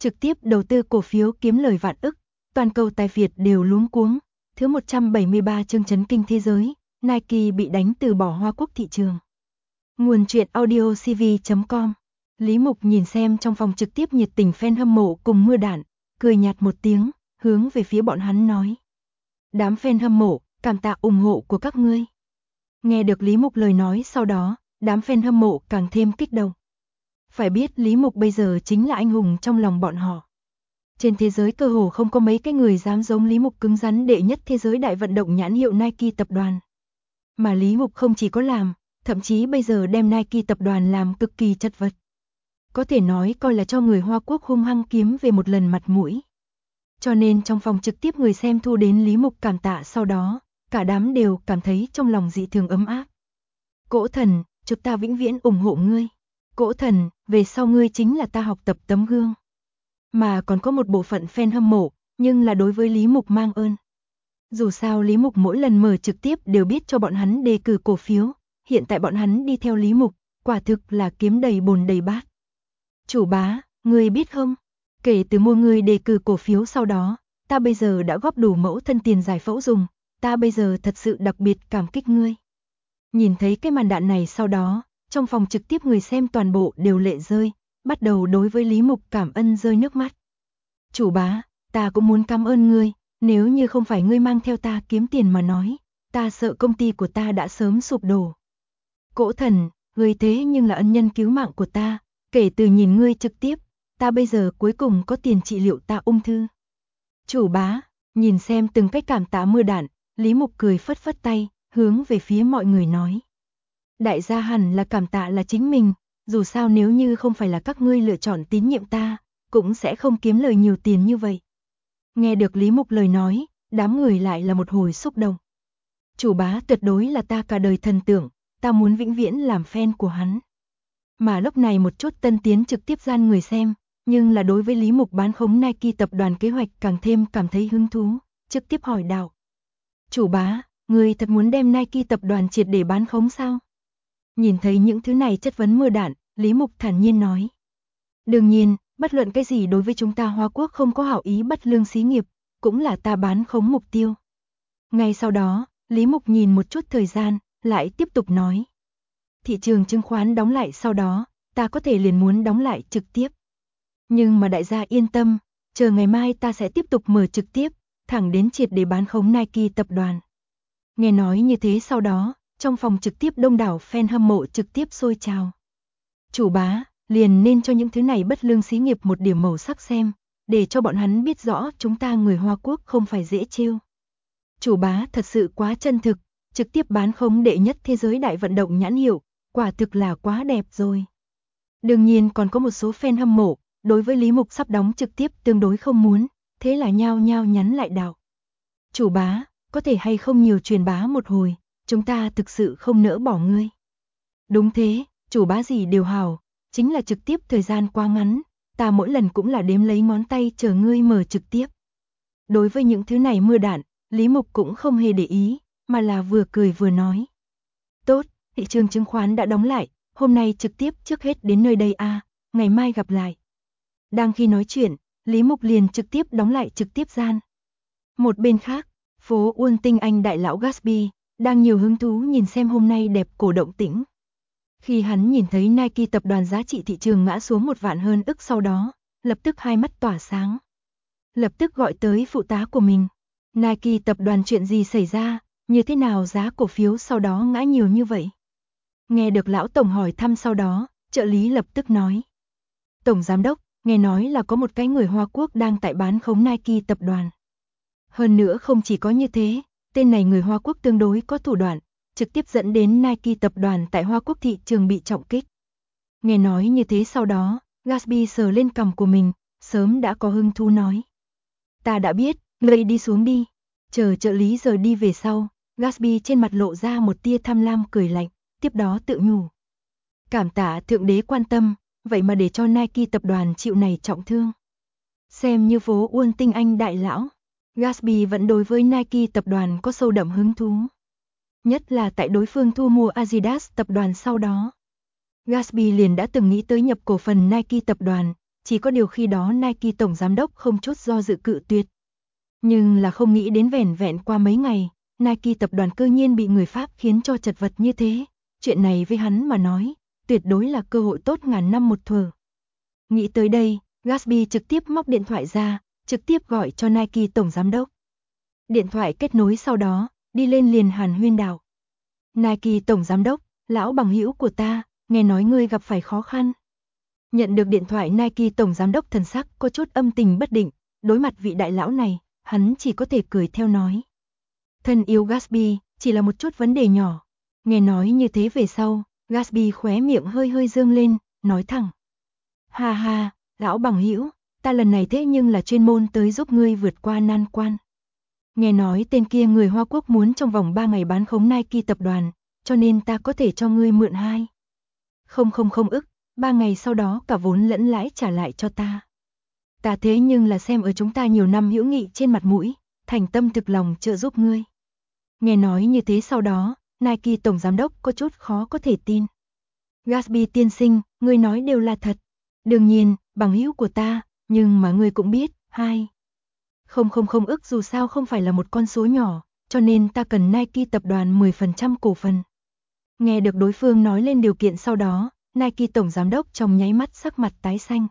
trực tiếp đầu tư cổ phiếu kiếm lời vạn ức, toàn cầu tài Việt đều luống cuống. Thứ 173 chương chấn kinh thế giới, Nike bị đánh từ bỏ Hoa Quốc thị trường. Nguồn truyện audio cv.com. Lý Mục nhìn xem trong phòng trực tiếp nhiệt tình fan hâm mộ cùng mưa đạn, cười nhạt một tiếng, hướng về phía bọn hắn nói. Đám fan hâm mộ, cảm tạ ủng hộ của các ngươi. Nghe được Lý Mục lời nói sau đó, đám fan hâm mộ càng thêm kích động. Phải biết Lý Mục bây giờ chính là anh hùng trong lòng bọn họ. Trên thế giới cơ hồ không có mấy cái người dám giống Lý Mục cứng rắn đệ nhất thế giới đại vận động nhãn hiệu Nike tập đoàn. Mà Lý Mục không chỉ có làm, thậm chí bây giờ đem Nike tập đoàn làm cực kỳ chật vật. Có thể nói coi là cho người Hoa Quốc hung hăng kiếm về một lần mặt mũi. Cho nên trong phòng trực tiếp người xem thu đến Lý Mục cảm tạ sau đó, cả đám đều cảm thấy trong lòng dị thường ấm áp. Cỗ thần, chúng ta vĩnh viễn ủng hộ ngươi. Cỗ thần, về sau ngươi chính là ta học tập tấm gương. Mà còn có một bộ phận fan hâm mộ, nhưng là đối với Lý Mục mang ơn. Dù sao Lý Mục mỗi lần mở trực tiếp đều biết cho bọn hắn đề cử cổ phiếu, hiện tại bọn hắn đi theo Lý Mục, quả thực là kiếm đầy bồn đầy bát. Chủ bá, ngươi biết không? Kể từ mua ngươi đề cử cổ phiếu sau đó, ta bây giờ đã góp đủ mẫu thân tiền giải phẫu dùng, ta bây giờ thật sự đặc biệt cảm kích ngươi. Nhìn thấy cái màn đạn này sau đó, trong phòng trực tiếp người xem toàn bộ đều lệ rơi, bắt đầu đối với Lý Mục cảm ơn rơi nước mắt. Chủ bá, ta cũng muốn cảm ơn ngươi, nếu như không phải ngươi mang theo ta kiếm tiền mà nói, ta sợ công ty của ta đã sớm sụp đổ. Cỗ thần, ngươi thế nhưng là ân nhân cứu mạng của ta, kể từ nhìn ngươi trực tiếp, ta bây giờ cuối cùng có tiền trị liệu ta ung thư. Chủ bá, nhìn xem từng cách cảm tạ mưa đạn, Lý Mục cười phất phất tay, hướng về phía mọi người nói. Đại gia hẳn là cảm tạ là chính mình, dù sao nếu như không phải là các ngươi lựa chọn tín nhiệm ta, cũng sẽ không kiếm lời nhiều tiền như vậy. Nghe được Lý Mục lời nói, đám người lại là một hồi xúc động. Chủ bá tuyệt đối là ta cả đời thần tượng, ta muốn vĩnh viễn làm fan của hắn. Mà lúc này một chút tân tiến trực tiếp gian người xem, nhưng là đối với Lý Mục bán khống Nike tập đoàn kế hoạch càng thêm cảm thấy hứng thú, trực tiếp hỏi đạo. Chủ bá, người thật muốn đem Nike tập đoàn triệt để bán khống sao? Nhìn thấy những thứ này chất vấn mưa đạn, Lý Mục thản nhiên nói. Đương nhiên, bất luận cái gì đối với chúng ta Hoa Quốc không có hảo ý bất lương xí nghiệp, cũng là ta bán khống mục tiêu. Ngay sau đó, Lý Mục nhìn một chút thời gian, lại tiếp tục nói. Thị trường chứng khoán đóng lại sau đó, ta có thể liền muốn đóng lại trực tiếp. Nhưng mà đại gia yên tâm, chờ ngày mai ta sẽ tiếp tục mở trực tiếp, thẳng đến triệt để bán khống Nike tập đoàn. Nghe nói như thế sau đó, trong phòng trực tiếp đông đảo fan hâm mộ trực tiếp sôi trào. Chủ bá, liền nên cho những thứ này bất lương xí nghiệp một điểm màu sắc xem, để cho bọn hắn biết rõ chúng ta người Hoa Quốc không phải dễ trêu. Chủ bá thật sự quá chân thực, trực tiếp bán khống đệ nhất thế giới đại vận động nhãn hiệu, quả thực là quá đẹp rồi. Đương nhiên còn có một số fan hâm mộ, đối với Lý Mục sắp đóng trực tiếp tương đối không muốn, thế là nhao nhao nhắn lại đạo. Chủ bá, có thể hay không nhiều truyền bá một hồi, chúng ta thực sự không nỡ bỏ ngươi. Đúng thế, chủ bá gì đều hào, chính là trực tiếp thời gian quá ngắn, ta mỗi lần cũng là đếm lấy ngón tay chờ ngươi mở trực tiếp. Đối với những thứ này mưa đạn, Lý Mục cũng không hề để ý, mà là vừa cười vừa nói. Tốt, thị trường chứng khoán đã đóng lại, hôm nay trực tiếp trước hết đến nơi đây ngày mai gặp lại. Đang khi nói chuyện, Lý Mục liền trực tiếp đóng lại trực tiếp gian. Một bên khác, phố Uôn Tinh Anh đại lão Gatsby, đang nhiều hứng thú nhìn xem hôm nay đẹp cổ động tĩnh. Khi hắn nhìn thấy Nike tập đoàn giá trị thị trường ngã xuống 1 vạn hơn ức sau đó, lập tức hai mắt tỏa sáng. Lập tức gọi tới phụ tá của mình. Nike tập đoàn chuyện gì xảy ra, như thế nào giá cổ phiếu sau đó ngã nhiều như vậy? Nghe được lão tổng hỏi thăm sau đó, trợ lý lập tức nói. Tổng giám đốc, nghe nói là có một cái người Hoa Quốc đang tại bán khống Nike tập đoàn. Hơn nữa không chỉ có như thế, tên này người Hoa Quốc tương đối có thủ đoạn, trực tiếp dẫn đến Nike tập đoàn tại Hoa Quốc thị trường bị trọng kích. Nghe nói như thế sau đó, Gatsby sờ lên cằm của mình, sớm đã có hứng thú nói. Ta đã biết, ngươi đi xuống đi. Chờ trợ lý rời đi về sau, Gatsby trên mặt lộ ra một tia tham lam cười lạnh, tiếp đó tự nhủ. Cảm tạ thượng đế quan tâm, vậy mà để cho Nike tập đoàn chịu này trọng thương. Xem như phố Uôn Tinh Anh đại lão, Gatsby vẫn đối với Nike tập đoàn có sâu đậm hứng thú. Nhất là tại đối phương thu mua Adidas tập đoàn sau đó. Gatsby liền đã từng nghĩ tới nhập cổ phần Nike tập đoàn, chỉ có điều khi đó Nike tổng giám đốc không chút do dự cự tuyệt. Nhưng là không nghĩ đến vẻn vẹn qua mấy ngày, Nike tập đoàn cơ nhiên bị người Pháp khiến cho chật vật như thế. Chuyện này với hắn mà nói, tuyệt đối là cơ hội tốt ngàn năm một thở. Nghĩ tới đây, Gatsby trực tiếp móc điện thoại ra, trực tiếp gọi cho Nike tổng giám đốc. Điện thoại kết nối sau đó, đi lên liền hàn huyên đạo. Nike tổng giám đốc, lão bằng hữu của ta, nghe nói ngươi gặp phải khó khăn. Nhận được điện thoại Nike tổng giám đốc thần sắc có chút âm tình bất định, đối mặt vị đại lão này, hắn chỉ có thể cười theo nói. Thân yêu Gatsby, chỉ là một chút vấn đề nhỏ. Nghe nói như thế về sau, Gatsby khóe miệng hơi hơi dương lên, nói thẳng. Ha ha, lão bằng hữu, ta lần này thế nhưng là chuyên môn tới giúp ngươi vượt qua nan quan. Nghe nói tên kia người Hoa Quốc muốn trong vòng 3 ngày bán khống Nike tập đoàn, cho nên ta có thể cho ngươi mượn 2,000 ức, 3 ngày sau đó cả vốn lẫn lãi trả lại cho ta. Ta thế nhưng là xem ở chúng ta nhiều năm hữu nghị trên mặt mũi, thành tâm thực lòng trợ giúp ngươi. Nghe nói như thế sau đó, Nike tổng giám đốc có chút khó có thể tin. Gatsby tiên sinh, ngươi nói đều là thật. Đương nhiên, bằng hữu của ta, nhưng mà ngươi cũng biết, 2,000 ức dù sao không phải là một con số nhỏ, cho nên ta cần Nike tập đoàn 10% cổ phần. Nghe được đối phương nói lên điều kiện sau đó, Nike tổng giám đốc trong nháy mắt sắc mặt tái xanh.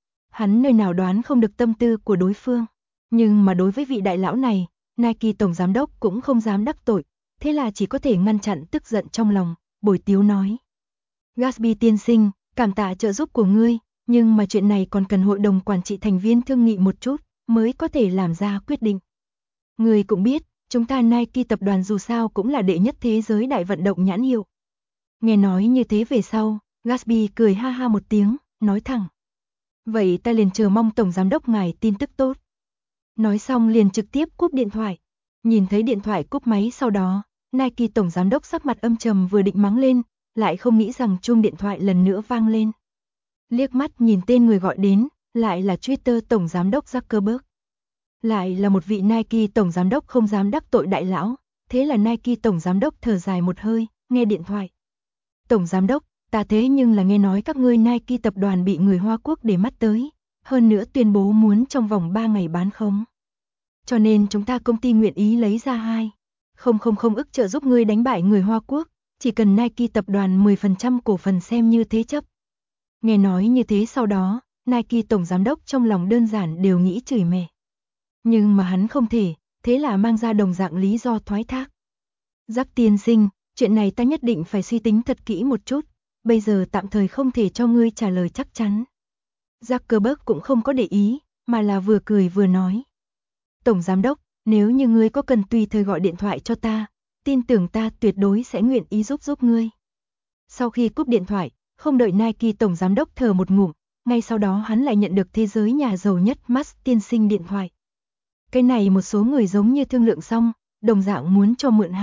Hắn nơi nào đoán không được tâm tư của đối phương, nhưng mà đối với vị đại lão này, Nike tổng giám đốc cũng không dám đắc tội, thế là chỉ có thể ngăn chặn tức giận trong lòng, bồi tiếu nói. Gatsby tiên sinh, cảm tạ trợ giúp của ngươi, nhưng mà chuyện này còn cần hội đồng quản trị thành viên thương nghị một chút, mới có thể làm ra quyết định. Ngươi cũng biết, chúng ta Nike tập đoàn dù sao cũng là đệ nhất thế giới đại vận động nhãn hiệu. Nghe nói như thế về sau, Gatsby cười ha ha một tiếng, nói thẳng. Vậy ta liền chờ mong tổng giám đốc ngài tin tức tốt. Nói xong liền trực tiếp cúp điện thoại. Nhìn thấy điện thoại cúp máy sau đó, Nike tổng giám đốc sắc mặt âm trầm vừa định mắng lên, lại không nghĩ rằng chuông điện thoại lần nữa vang lên. Liếc mắt nhìn tên người gọi đến, lại là Twitter tổng giám đốc Zuckerberg. Lại là một vị Nike tổng giám đốc không dám đắc tội đại lão, thế là Nike tổng giám đốc thở dài một hơi, nghe điện thoại. Tổng giám đốc, ta thế nhưng là nghe nói các ngươi Nike tập đoàn bị người Hoa Quốc để mắt tới, hơn nữa tuyên bố muốn trong vòng 3 ngày bán khống. Cho nên chúng ta công ty nguyện ý lấy ra 2,000 ức trợ giúp ngươi đánh bại người Hoa Quốc, chỉ cần Nike tập đoàn 10% cổ phần xem như thế chấp. Nghe nói như thế sau đó, Nike tổng giám đốc trong lòng đơn giản đều nghĩ chửi mẹ. Nhưng mà hắn không thể, thế là mang ra đồng dạng lý do thoái thác. Jack tiên sinh, chuyện này ta nhất định phải suy tính thật kỹ một chút, bây giờ tạm thời không thể cho ngươi trả lời chắc chắn. Zuckerberg cũng không có để ý, mà là vừa cười vừa nói. Tổng giám đốc, nếu như ngươi có cần tùy thời gọi điện thoại cho ta, tin tưởng ta tuyệt đối sẽ nguyện ý giúp ngươi. Sau khi cúp điện thoại, không đợi Nike tổng giám đốc thở một ngụm, ngay sau đó hắn lại nhận được thế giới nhà giàu nhất Musk tiên sinh điện thoại. Cái này một số người giống như thương lượng xong, đồng dạng muốn cho mượn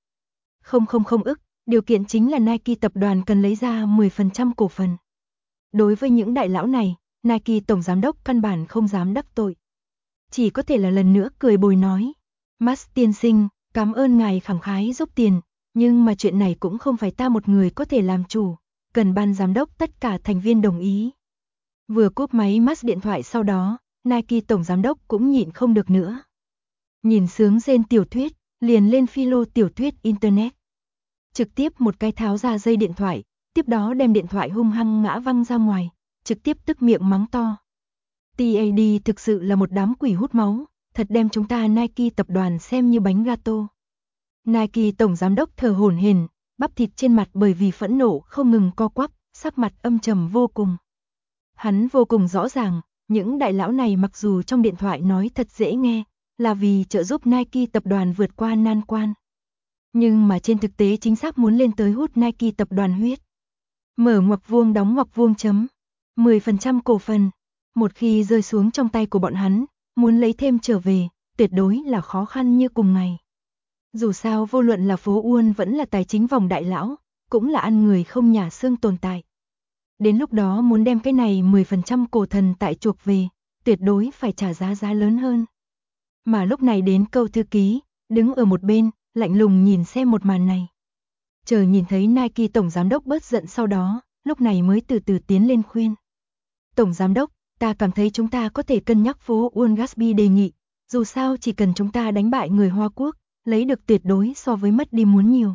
2,000 ức, điều kiện chính là Nike tập đoàn cần lấy ra 10% cổ phần. Đối với những đại lão này, Nike tổng giám đốc căn bản không dám đắc tội. Chỉ có thể là lần nữa cười bồi nói. Musk tiên sinh, cảm ơn ngài khẳng khái giúp tiền, nhưng mà chuyện này cũng không phải ta một người có thể làm chủ, cần ban giám đốc tất cả thành viên đồng ý. Vừa cúp máy Musk điện thoại sau đó, Nike tổng giám đốc cũng nhịn không được nữa. Nhìn sướng rên tiểu thuyết, liền lên philo tiểu thuyết internet. Trực tiếp một cái tháo ra dây điện thoại, tiếp đó đem điện thoại hung hăng ngã văng ra ngoài, trực tiếp tức miệng mắng to. TAD thực sự là một đám quỷ hút máu, thật đem chúng ta Nike tập đoàn xem như bánh gato. Nike tổng giám đốc thở hổn hển, bắp thịt trên mặt bởi vì phẫn nộ không ngừng co quắp, sắc mặt âm trầm vô cùng. Hắn vô cùng rõ ràng, những đại lão này mặc dù trong điện thoại nói thật dễ nghe, là vì trợ giúp Nike tập đoàn vượt qua nan quan. Nhưng mà trên thực tế chính xác muốn lên tới hút Nike tập đoàn huyết. Mở ngoặc vuông đóng ngoặc vuông chấm. 10% cổ phần. Một khi rơi xuống trong tay của bọn hắn, muốn lấy thêm trở về, tuyệt đối là khó khăn như cùng ngày. Dù sao vô luận là phố Uôn vẫn là tài chính vòng đại lão, cũng là ăn người không nhả xương tồn tại. Đến lúc đó muốn đem cái này 10% cổ thần tại chuộc về, tuyệt đối phải trả giá lớn hơn. Mà lúc này đến Câu thư ký, đứng ở một bên, lạnh lùng nhìn xem một màn này. Chờ nhìn thấy Nike tổng giám đốc bớt giận sau đó, lúc này mới từ từ tiến lên khuyên. Tổng giám đốc, ta cảm thấy chúng ta có thể cân nhắc phố Wall. Gatsby đề nghị, dù sao chỉ cần chúng ta đánh bại người Hoa Quốc, lấy được tuyệt đối so với mất đi muốn nhiều.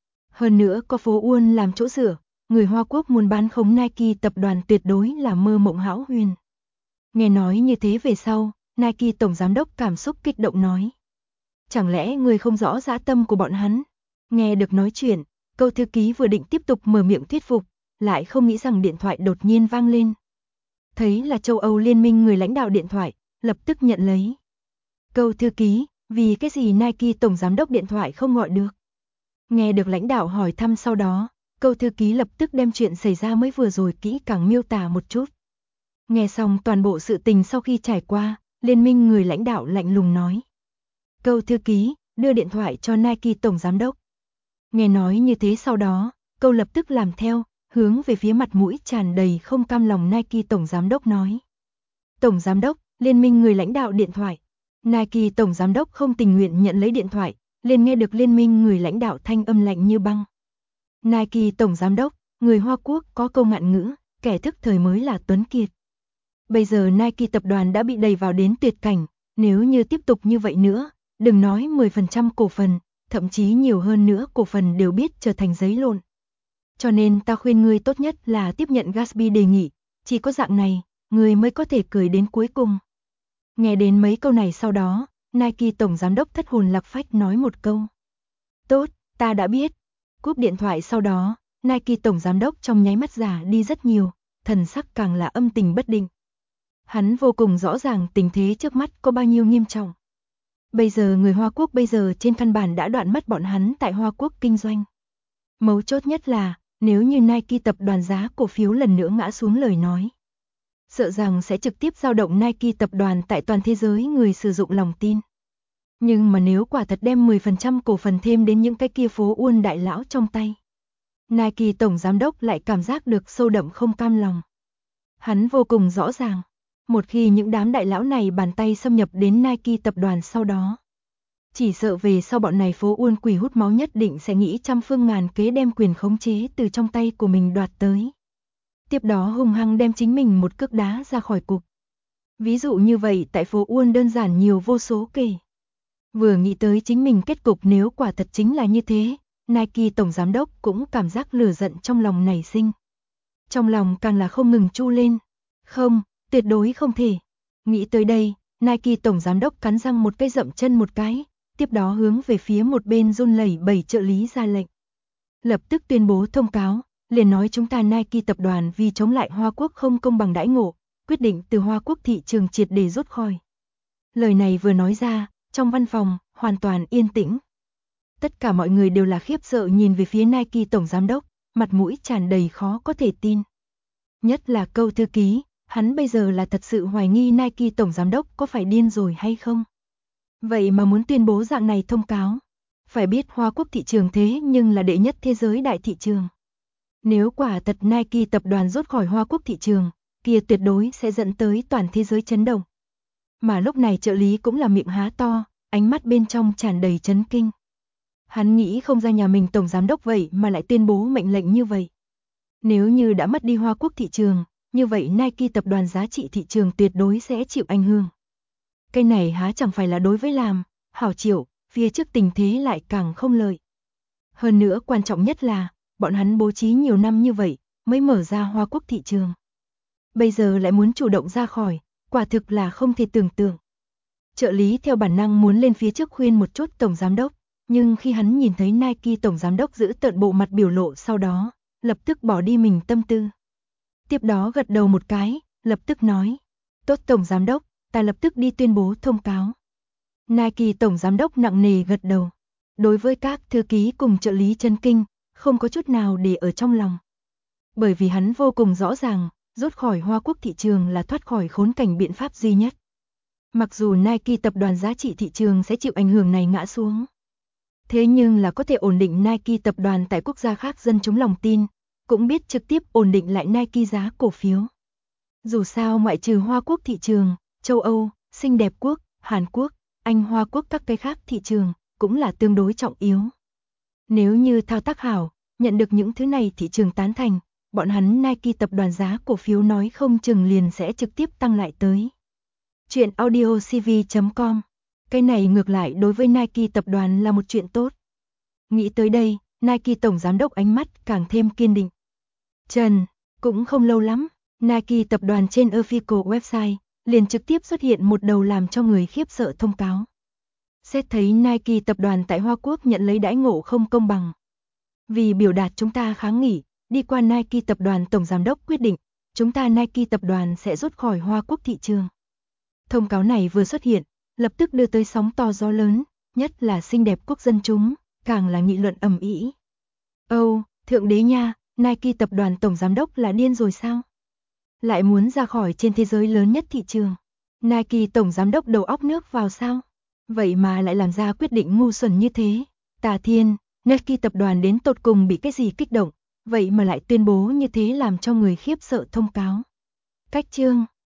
Hơn nữa có phố Wall làm chỗ dựa, người Hoa Quốc muốn bán khống Nike tập đoàn tuyệt đối là mơ mộng hão huyền. Nghe nói như thế về sau, Nike tổng giám đốc cảm xúc kích động nói. Chẳng lẽ người không rõ dã tâm của bọn hắn? Nghe được nói chuyện, câu thư ký vừa định tiếp tục mở miệng thuyết phục, lại không nghĩ rằng điện thoại đột nhiên vang lên. Thấy là châu Âu Liên minh người lãnh đạo điện thoại, lập tức nhận lấy. Câu thư ký, vì cái gì Nike tổng giám đốc điện thoại không gọi được? Nghe được lãnh đạo hỏi thăm sau đó, câu thư ký lập tức đem chuyện xảy ra mới vừa rồi kỹ càng miêu tả một chút. Nghe xong toàn bộ sự tình sau khi trải qua, liên minh người lãnh đạo lạnh lùng nói. Câu thư ký, đưa điện thoại cho Nike tổng giám đốc. Nghe nói như thế sau đó, câu lập tức làm theo, hướng về phía mặt mũi tràn đầy không cam lòng Nike tổng giám đốc nói. Tổng giám đốc, liên minh người lãnh đạo điện thoại. Nike tổng giám đốc không tình nguyện nhận lấy điện thoại, liền nghe được liên minh người lãnh đạo thanh âm lạnh như băng. Nike tổng giám đốc, người Hoa Quốc có câu ngạn ngữ, kẻ thức thời mới là tuấn kiệt. Bây giờ Nike tập đoàn đã bị đẩy vào đến tuyệt cảnh, nếu như tiếp tục như vậy nữa, đừng nói 10% cổ phần, thậm chí nhiều hơn nữa cổ phần đều biết trở thành giấy lộn. Cho nên ta khuyên ngươi tốt nhất là tiếp nhận Gatsby đề nghị, chỉ có dạng này, ngươi mới có thể cười đến cuối cùng. Nghe đến mấy câu này sau đó, Nike tổng giám đốc thất hồn lạc phách nói một câu. Tốt, ta đã biết. Cúp điện thoại sau đó, Nike tổng giám đốc trong nháy mắt già đi rất nhiều, thần sắc càng là âm tình bất định. Hắn vô cùng rõ ràng tình thế trước mắt có bao nhiêu nghiêm trọng. Bây giờ người Hoa Quốc bây giờ trên căn bản đã đoạn mất bọn hắn tại Hoa Quốc kinh doanh. Mấu chốt nhất là, nếu như Nike tập đoàn giá cổ phiếu lần nữa ngã xuống lời nói, sợ rằng sẽ trực tiếp dao động Nike tập đoàn tại toàn thế giới người sử dụng lòng tin. Nhưng mà nếu quả thật đem 10% cổ phần thêm đến những cái kia phố Wall đại lão trong tay, Nike tổng giám đốc lại cảm giác được sâu đậm không cam lòng. Hắn vô cùng rõ ràng, một khi những đám đại lão này bàn tay xâm nhập đến Nike tập đoàn sau đó, chỉ sợ về sau bọn này phố Wall quỷ hút máu nhất định sẽ nghĩ trăm phương ngàn kế đem quyền khống chế từ trong tay của mình đoạt tới. Tiếp đó hung hăng đem chính mình một cước đá ra khỏi cục. Ví dụ như vậy tại phố Wall đơn giản nhiều vô số kể. Vừa nghĩ tới chính mình kết cục nếu quả thật chính là như thế, Nike tổng giám đốc cũng cảm giác lửa giận trong lòng nảy sinh. Trong lòng càng là không ngừng chu lên. Không, tuyệt đối không thể. Nghĩ tới đây, Nike tổng giám đốc cắn răng một cái dậm chân một cái, tiếp đó hướng về phía một bên run lẩy bẩy trợ lý ra lệnh. Lập tức tuyên bố thông cáo, liền nói chúng ta Nike tập đoàn vì chống lại Hoa Quốc không công bằng đãi ngộ, quyết định từ Hoa Quốc thị trường triệt để rút khỏi. Lời này vừa nói ra, trong văn phòng, hoàn toàn yên tĩnh. Tất cả mọi người đều là khiếp sợ nhìn về phía Nike tổng giám đốc, mặt mũi tràn đầy khó có thể tin. Nhất là câu thư ký, hắn bây giờ là thật sự hoài nghi Nike tổng giám đốc có phải điên rồi hay không. Vậy mà muốn tuyên bố dạng này thông cáo. Phải biết Hoa Quốc thị trường thế nhưng là đệ nhất thế giới đại thị trường. Nếu quả thật Nike tập đoàn rút khỏi Hoa Quốc thị trường, kia tuyệt đối sẽ dẫn tới toàn thế giới chấn động. Mà lúc này trợ lý cũng là miệng há to, ánh mắt bên trong tràn đầy chấn kinh. Hắn nghĩ không ra nhà mình tổng giám đốc vậy mà lại tuyên bố mệnh lệnh như vậy. Nếu như đã mất đi Hoa Quốc thị trường, như vậy Nike tập đoàn giá trị thị trường tuyệt đối sẽ chịu ảnh hưởng. Cái này há chẳng phải là đối với làm, hảo triệu, phía trước tình thế lại càng không lợi. Hơn nữa quan trọng nhất là, bọn hắn bố trí nhiều năm như vậy, mới mở ra Hoa Quốc thị trường. Bây giờ lại muốn chủ động ra khỏi, quả thực là không thể tưởng tượng. Trợ lý theo bản năng muốn lên phía trước khuyên một chút tổng giám đốc, nhưng khi hắn nhìn thấy Nike tổng giám đốc giữ tợn bộ mặt biểu lộ sau đó, lập tức bỏ đi mình tâm tư. Tiếp đó gật đầu một cái, lập tức nói, tốt tổng giám đốc, ta lập tức đi tuyên bố thông cáo. Nike tổng giám đốc nặng nề gật đầu. Đối với các thư ký cùng trợ lý chấn kinh, không có chút nào để ở trong lòng. Bởi vì hắn vô cùng rõ ràng, rút khỏi Hoa Quốc thị trường là thoát khỏi khốn cảnh biện pháp duy nhất. Mặc dù Nike tập đoàn giá trị thị trường sẽ chịu ảnh hưởng này ngã xuống. Thế nhưng là có thể ổn định Nike tập đoàn tại quốc gia khác dân chúng lòng tin, cũng biết trực tiếp ổn định lại Nike giá cổ phiếu. Dù sao ngoại trừ Hoa Quốc thị trường, châu Âu, xinh đẹp quốc, Hàn Quốc, Anh Hoa Quốc các cái khác thị trường, cũng là tương đối trọng yếu. Nếu như thao tác hảo, nhận được những thứ này thị trường tán thành, bọn hắn Nike tập đoàn giá cổ phiếu nói không chừng liền sẽ trực tiếp tăng lại tới. Chuyện audiocv.com. Cái này ngược lại đối với Nike tập đoàn là một chuyện tốt. Nghĩ tới đây, Nike tổng giám đốc ánh mắt càng thêm kiên định. Trần, cũng không lâu lắm, Nike tập đoàn trên official website liền trực tiếp xuất hiện một đầu làm cho người khiếp sợ thông cáo. Xét thấy Nike tập đoàn tại Hoa Quốc nhận lấy đãi ngộ không công bằng. Vì biểu đạt chúng ta kháng nghị, đi qua Nike tập đoàn tổng giám đốc quyết định, chúng ta Nike tập đoàn sẽ rút khỏi Hoa Quốc thị trường. Thông cáo này vừa xuất hiện, lập tức đưa tới sóng to gió lớn, nhất là xinh đẹp quốc dân chúng, càng là nghị luận ầm ĩ. Âu, thượng đế nha, Nike tập đoàn tổng giám đốc là điên rồi sao? Lại muốn ra khỏi trên thế giới lớn nhất thị trường. Nike tổng giám đốc đầu óc nước vào sao? Vậy mà lại làm ra quyết định ngu xuẩn như thế. Tà thiên, Nike tập đoàn đến tột cùng bị cái gì kích động, vậy mà lại tuyên bố như thế làm cho người khiếp sợ thông cáo. Cách chương